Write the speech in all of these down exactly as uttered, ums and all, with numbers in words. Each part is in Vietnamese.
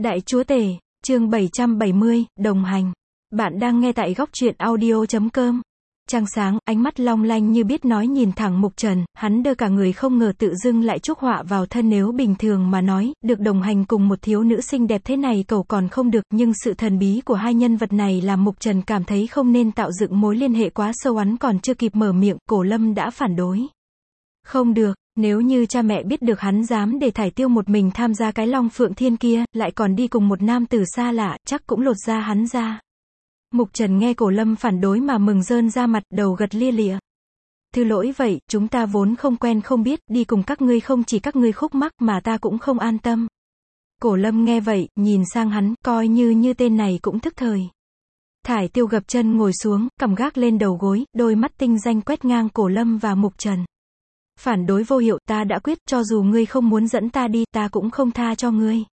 Đại Chúa Tể, chương bảy trăm bảy mươi, đồng hành. Bạn đang nghe tại góc truyện audio chấm com. Trăng sáng, ánh mắt long lanh như biết nói nhìn thẳng Mục Trần, hắn đơ cả người không ngờ tự dưng lại chuốc họa vào thân. Nếu bình thường mà nói, được đồng hành cùng một thiếu nữ xinh đẹp thế này cậu còn không được, nhưng sự thần bí của hai nhân vật này làm Mục Trần cảm thấy không nên tạo dựng mối liên hệ quá sâu. Hắn còn chưa kịp mở miệng, Cổ Lâm đã phản đối. Không được. Nếu như cha mẹ biết được hắn dám để Thải Tiêu một mình tham gia cái Long Phượng Thiên kia, lại còn đi cùng một nam tử xa lạ, chắc cũng lột da hắn ra. Mục Trần nghe Cổ Lâm phản đối mà mừng rơn ra mặt, đầu gật lia lịa. Thứ lỗi vậy, chúng ta vốn không quen không biết, đi cùng các ngươi không chỉ các ngươi khúc mắc mà ta cũng không an tâm. Cổ Lâm nghe vậy, nhìn sang hắn, coi như như tên này cũng thức thời. Thải Tiêu gập chân ngồi xuống, cằm gác lên đầu gối, đôi mắt tinh danh quét ngang Cổ Lâm và Mục Trần. Phản đối vô hiệu, ta đã quyết, cho dù ngươi không muốn dẫn ta đi, ta cũng không tha cho ngươi.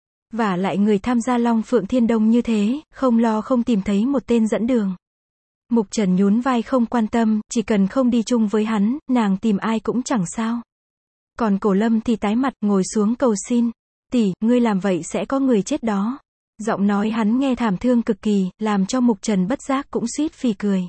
Vả lại người tham gia Long Phượng Thiên Đông như thế, không lo không tìm thấy một tên dẫn đường. Mục Trần nhún vai không quan tâm, chỉ cần không đi chung với hắn, nàng tìm ai cũng chẳng sao. Còn Cổ Lâm thì tái mặt, ngồi xuống cầu xin. Tỷ, ngươi làm vậy sẽ có người chết đó. Giọng nói hắn nghe thảm thương cực kỳ, làm cho Mục Trần bất giác cũng suýt phì cười.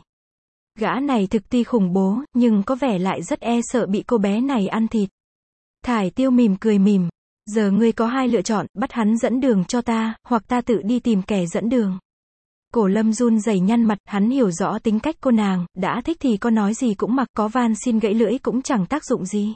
Gã này thực ti khủng bố, nhưng có vẻ lại rất e sợ bị cô bé này ăn thịt. Thải Tiêu mỉm cười mỉm. Giờ ngươi có hai lựa chọn, bắt hắn dẫn đường cho ta, hoặc ta tự đi tìm kẻ dẫn đường. Cổ Lâm run rẩy nhăn mặt, hắn hiểu rõ tính cách cô nàng, đã thích thì có nói gì cũng mặc, có van xin gãy lưỡi cũng chẳng tác dụng gì.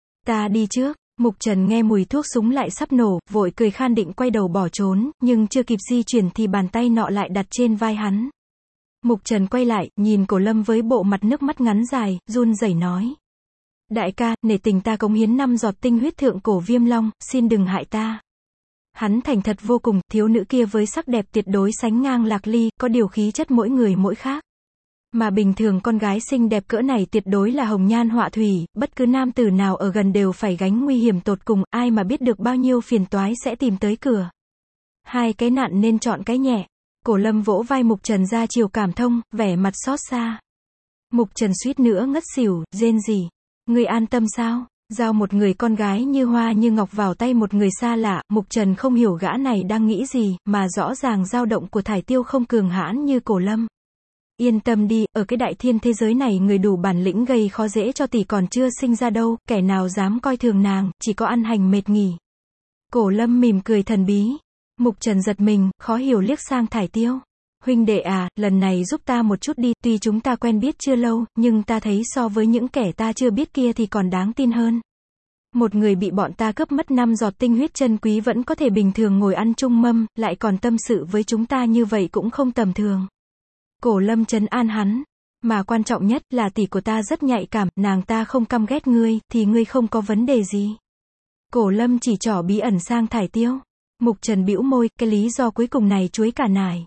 Ta đi trước. Mục Trần nghe mùi thuốc súng lại sắp nổ, vội cười khan định quay đầu bỏ trốn, nhưng chưa kịp di chuyển thì bàn tay nọ lại đặt trên vai hắn. Mục Trần quay lại, nhìn Cổ Lâm với bộ mặt nước mắt ngắn dài, run rẩy nói. Đại ca, nể tình ta cống hiến năm giọt tinh huyết thượng cổ viêm long, xin đừng hại ta. Hắn thành thật vô cùng, thiếu nữ kia với sắc đẹp tuyệt đối sánh ngang Lạc Ly, có điều khí chất mỗi người mỗi khác. Mà bình thường con gái xinh đẹp cỡ này tuyệt đối là hồng nhan họa thủy, bất cứ nam tử nào ở gần đều phải gánh nguy hiểm tột cùng, ai mà biết được bao nhiêu phiền toái sẽ tìm tới cửa. Hai cái nặng nên chọn cái nhẹ. Cổ Lâm vỗ vai Mục Trần ra chiều cảm thông, vẻ mặt xót xa. Mục Trần suýt nữa ngất xỉu, rên rỉ. Ngươi an tâm sao? Giao một người con gái như hoa như ngọc vào tay một người xa lạ, Mục Trần không hiểu gã này đang nghĩ gì, mà rõ ràng dao động của Thải Tiêu không cường hãn như Cổ Lâm. Yên tâm đi, ở cái đại thiên thế giới này người đủ bản lĩnh gây khó dễ cho tỷ còn chưa sinh ra đâu, kẻ nào dám coi thường nàng, chỉ có ăn hành mệt nghỉ. Cổ Lâm mỉm cười thần bí. Mục Trần giật mình, khó hiểu liếc sang Thải Tiêu. Huynh đệ à, lần này giúp ta một chút đi, tuy chúng ta quen biết chưa lâu, nhưng ta thấy so với những kẻ ta chưa biết kia thì còn đáng tin hơn. Một người bị bọn ta cướp mất năm giọt tinh huyết chân quý vẫn có thể bình thường ngồi ăn chung mâm, lại còn tâm sự với chúng ta như vậy cũng không tầm thường. Cổ Lâm trấn an hắn. Mà quan trọng nhất là tỷ của ta rất nhạy cảm, nàng ta không căm ghét ngươi, thì ngươi không có vấn đề gì. Cổ Lâm chỉ trỏ bí ẩn sang Thải Tiêu. Mục Trần bĩu môi, cái lý do cuối cùng này chuối cả nải.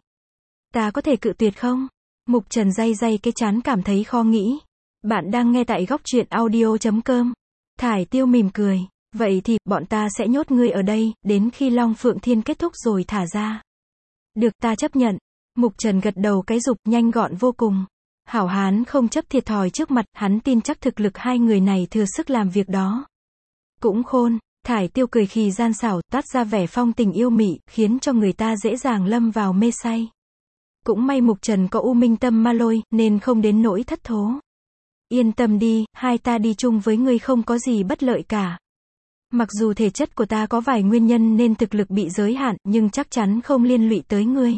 Ta có thể cự tuyệt không? Mục Trần day day cái chán cảm thấy khó nghĩ. Bạn đang nghe tại góc truyện audio chấm com. Thải Tiêu mỉm cười. Vậy thì, bọn ta sẽ nhốt ngươi ở đây, đến khi Long Phượng Thiên kết thúc rồi thả ra. Được, ta chấp nhận. Mục Trần gật đầu cái dục, nhanh gọn vô cùng. Hảo hán không chấp thiệt thòi trước mặt, hắn tin chắc thực lực hai người này thừa sức làm việc đó. Cũng khôn. Thải Tiêu cười khì gian xảo, toát ra vẻ phong tình yêu mị, khiến cho người ta dễ dàng lâm vào mê say. Cũng may Mục Trần có u minh tâm ma lôi, nên không đến nỗi thất thố. Yên tâm đi, hai ta đi chung với ngươi không có gì bất lợi cả. Mặc dù thể chất của ta có vài nguyên nhân nên thực lực bị giới hạn, nhưng chắc chắn không liên lụy tới ngươi.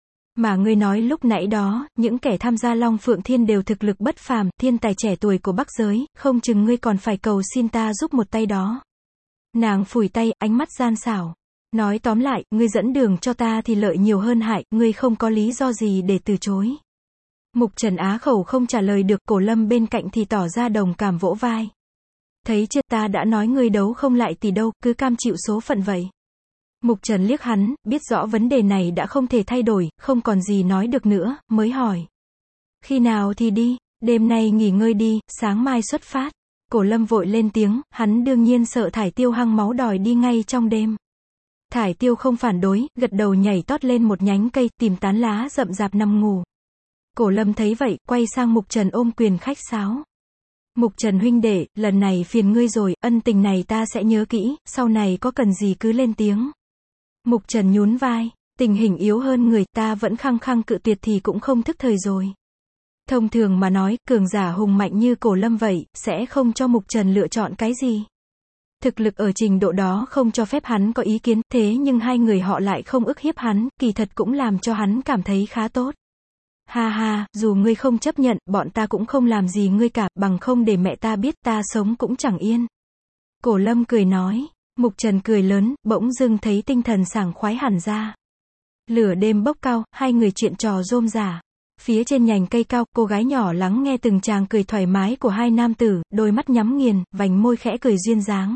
Mà ngươi nói lúc nãy đó, những kẻ tham gia Long Phượng Thiên đều thực lực bất phàm, thiên tài trẻ tuổi của Bắc giới, không chừng ngươi còn phải cầu xin ta giúp một tay đó. Nàng phủi tay, ánh mắt gian xảo. Nói tóm lại, ngươi dẫn đường cho ta thì lợi nhiều hơn hại, ngươi không có lý do gì để từ chối. Mục Trần á khẩu không trả lời được, Cổ Lâm bên cạnh thì tỏ ra đồng cảm vỗ vai. Thấy chưa, ta đã nói ngươi đấu không lại thì đâu, cứ cam chịu số phận vậy. Mục Trần liếc hắn, biết rõ vấn đề này đã không thể thay đổi, không còn gì nói được nữa, mới hỏi. Khi nào thì đi? Đêm nay nghỉ ngơi đi, sáng mai xuất phát. Cổ Lâm vội lên tiếng, hắn đương nhiên sợ Thải Tiêu hăng máu đòi đi ngay trong đêm. Thải Tiêu không phản đối, gật đầu nhảy tót lên một nhánh cây, tìm tán lá rậm rạp nằm ngủ. Cổ Lâm thấy vậy, quay sang Mục Trần ôm quyền khách sáo. Mục Trần huynh đệ, lần này phiền ngươi rồi, ân tình này ta sẽ nhớ kỹ, sau này có cần gì cứ lên tiếng. Mục Trần nhún vai, tình hình yếu hơn người, ta vẫn khăng khăng cự tuyệt thì cũng không thức thời rồi. Thông thường mà nói, cường giả hùng mạnh như Cổ Lâm vậy, sẽ không cho Mục Trần lựa chọn cái gì. Thực lực ở trình độ đó không cho phép hắn có ý kiến, thế nhưng hai người họ lại không ức hiếp hắn, kỳ thật cũng làm cho hắn cảm thấy khá tốt. Ha ha, dù ngươi không chấp nhận, bọn ta cũng không làm gì ngươi cả, bằng không để mẹ ta biết ta sống cũng chẳng yên. Cổ Lâm cười nói. Mục Trần cười lớn, bỗng dưng thấy tinh thần sảng khoái hẳn ra. Lửa đêm bốc cao, hai người chuyện trò rôm rả. Phía trên nhành cây cao, cô gái nhỏ lắng nghe từng tràng cười thoải mái của hai nam tử, đôi mắt nhắm nghiền, vành môi khẽ cười duyên dáng.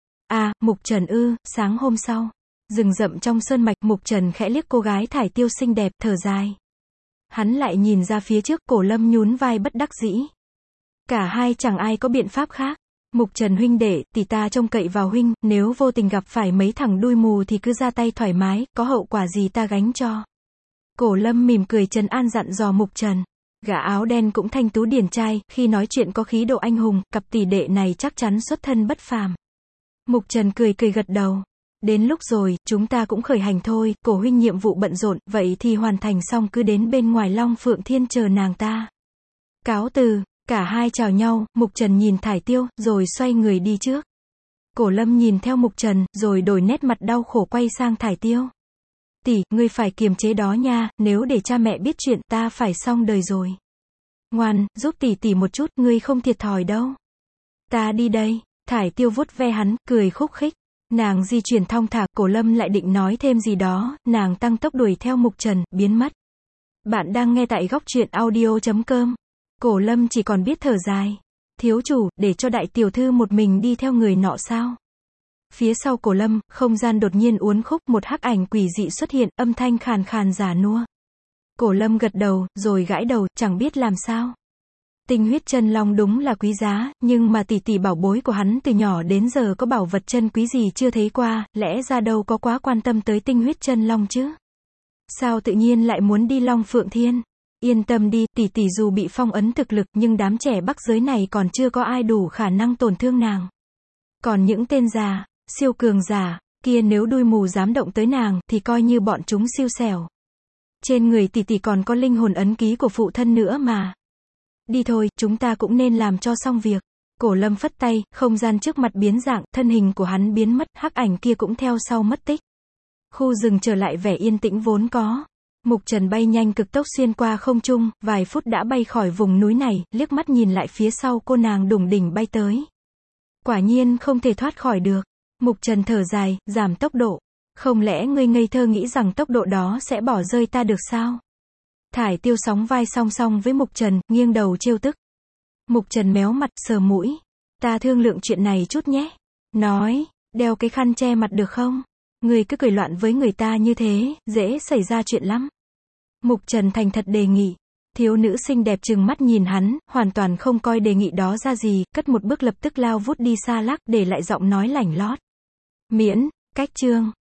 À, Mục Trần ư, sáng hôm sau. Rừng rậm trong sơn mạch, Mục Trần khẽ liếc cô gái thải tiêu xinh đẹp, thở dài. Hắn lại nhìn ra phía trước, Cổ Lâm nhún vai bất đắc dĩ. Cả hai chẳng ai có biện pháp khác. Mục Trần huynh đệ, tỷ ta trông cậy vào huynh, nếu vô tình gặp phải mấy thằng đuôi mù thì cứ ra tay thoải mái, có hậu quả gì ta gánh cho. Cổ Lâm mỉm cười trấn an dặn dò Mục Trần. Gã áo đen cũng thanh tú điển trai, khi nói chuyện có khí độ anh hùng, cặp tỷ đệ này chắc chắn xuất thân bất phàm. Mục Trần cười cười gật đầu. Đến lúc rồi, chúng ta cũng khởi hành thôi, Cổ huynh nhiệm vụ bận rộn, vậy thì hoàn thành xong cứ đến bên ngoài Long Phượng Thiên chờ nàng ta. Cáo từ. Cả hai chào nhau, Mục Trần nhìn thải tiêu, rồi xoay người đi trước. Cổ Lâm nhìn theo Mục Trần, rồi đổi nét mặt đau khổ quay sang thải tiêu. Tỷ, ngươi phải kiềm chế đó nha, nếu để cha mẹ biết chuyện ta phải xong đời rồi. Ngoan, giúp tỷ tỷ một chút, ngươi không thiệt thòi đâu. Ta đi đây. Thải tiêu vuốt ve hắn, cười khúc khích. Nàng di chuyển thong thả, Cổ Lâm lại định nói thêm gì đó, nàng tăng tốc đuổi theo Mục Trần, biến mất. Bạn đang nghe tại góc truyện audio chấm com. Cổ Lâm chỉ còn biết thở dài. Thiếu chủ, để cho đại tiểu thư một mình đi theo người nọ sao? Phía sau Cổ Lâm, không gian đột nhiên uốn khúc, một hắc ảnh quỷ dị xuất hiện, âm thanh khàn khàn già nua. Cổ Lâm gật đầu, rồi gãi đầu, chẳng biết làm sao. Tinh huyết chân long đúng là quý giá, nhưng mà tỷ tỷ bảo bối của hắn từ nhỏ đến giờ có bảo vật chân quý gì chưa thấy qua, lẽ ra đâu có quá quan tâm tới tinh huyết chân long chứ? Sao tự nhiên lại muốn đi Long Phượng Thiên? Yên tâm đi, tỷ tỷ dù bị phong ấn thực lực, nhưng đám trẻ Bắc giới này còn chưa có ai đủ khả năng tổn thương nàng. Còn những tên già, siêu cường giả, kia nếu đuôi mù dám động tới nàng, thì coi như bọn chúng siêu xẻo. Trên người tỷ tỷ còn có linh hồn ấn ký của phụ thân nữa mà. Đi thôi, chúng ta cũng nên làm cho xong việc. Cổ Lâm phất tay, không gian trước mặt biến dạng, thân hình của hắn biến mất, hắc ảnh kia cũng theo sau mất tích. Khu rừng trở lại vẻ yên tĩnh vốn có. Mục Trần bay nhanh cực tốc xuyên qua không trung, vài phút đã bay khỏi vùng núi này, liếc mắt nhìn lại phía sau cô nàng đủng đỉnh bay tới. Quả nhiên không thể thoát khỏi được. Mục Trần thở dài, giảm tốc độ. Không lẽ ngươi ngây thơ nghĩ rằng tốc độ đó sẽ bỏ rơi ta được sao? Thải tiêu sóng vai song song với Mục Trần, nghiêng đầu trêu tức. Mục Trần méo mặt, sờ mũi. Ta thương lượng chuyện này chút nhé. Nói, đeo cái khăn che mặt được không? Ngươi cứ cười loạn với người ta như thế, dễ xảy ra chuyện lắm. Mục Trần thành thật đề nghị. Thiếu nữ xinh đẹp trừng mắt nhìn hắn, hoàn toàn không coi đề nghị đó ra gì, cất một bước lập tức lao vút đi xa lắc, để lại giọng nói lảnh lót. Miễn, cách chương.